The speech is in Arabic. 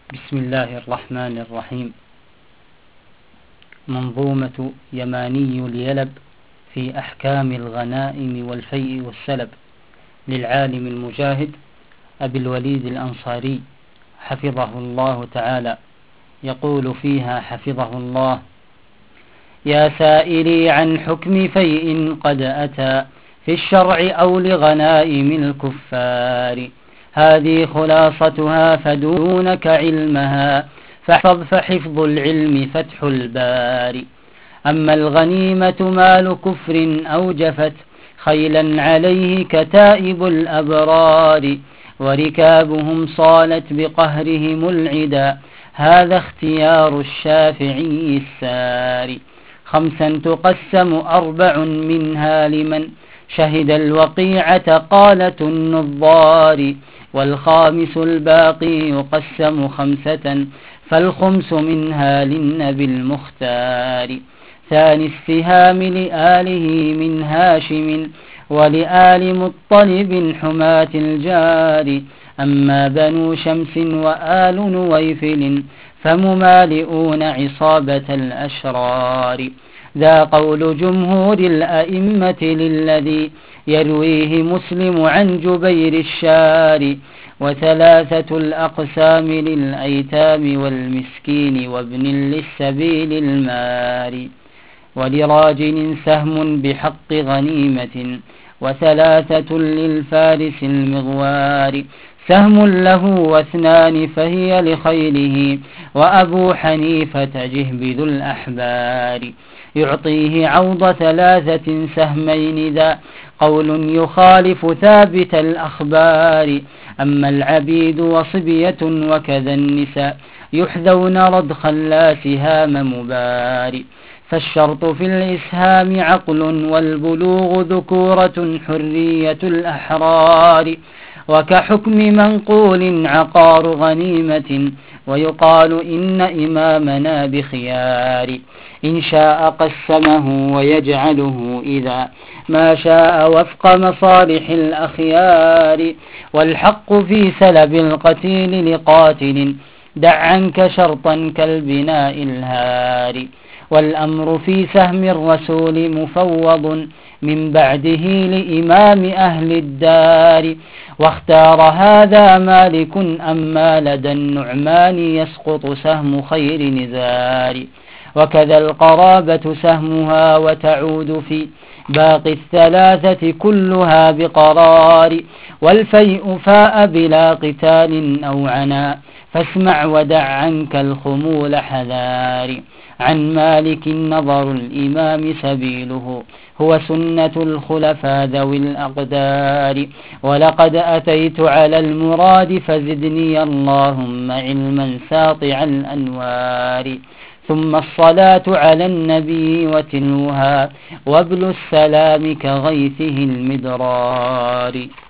بسم الله الرحمن الرحيم. منظومة يماني اليلب في أحكام الغنائم والفيء والسلب للعالم المجاهد أبي الوليد الأنصاري حفظه الله تعالى، يقول فيها حفظه الله: يا سائلي عن حكم فيء قد أتى في الشرع أو لغنائم الكفار، هذه خلاصتها فدونك علمها، فحفظ العلم فتح الباري. أما الغنيمة مال كفر أوجفت خيلا عليه كتائب الأبرار، وركابهم صالت بقهرهم العدا، هذا اختيار الشافعي الساري. 5 تقسم 4 منها لمن شهد الوقيعة قالة النظار، والخامس الباقي يقسم 5 فالخمس منها للنبي المختار. ثاني السهام لآله من هاشم ولآل مطلب حماة الجار، أما بنو شمس وآل نويفل فممالئون عصابة الأشرار. ذا قول جمهور الأئمة للذي يرويه مسلم عن جبير الشار، و3 الأقسام للأيتام والمسكين وابن للسبيل المار، ولراجل سهم بحق غنيمة، و3 للفارس المغوار، سهم له و2 فهي لخيله، وأبو حنيفة جهبذ الأحبار، يعطيه عوض 3 سهمين، ذا قول يخالف ثابت الأخبار. أما العبيد وصبية وكذا النساء يحذون رضخا لا سهام مبار، فالشرط في الإسهام عقل والبلوغ ذكورة حرية الأحرار، وكحكم منقول عقار غنيمة، ويقال إن إمامنا بخيار، إن شاء قسمه ويجعله إذا ما شاء وفق مصالح الأخيار. والحق في سلب القتيل لقاتل دع عنك شرطا كالبناء الهار، والأمر في سهم الرسول مفوض من بعده لإمام أهل الدار، واختار هذا مالك أما لدى النعمان يسقط سهم خير نزار، وكذا القرابة سهمها وتعود في باقي 3 كلها بقرار، والفيء فاء بلا قتال أو عنا فاسمع ودع عنك الخمول حذار. عن مالك نظر الإمام سبيله هو سنة الخلفاء ذوي الأقدار، ولقد أتيت على المراد فزدني اللهم علما ساطع الأنوار. ثم الصلاة على النبي وتلوها وابل السلام كغيثه المدرار.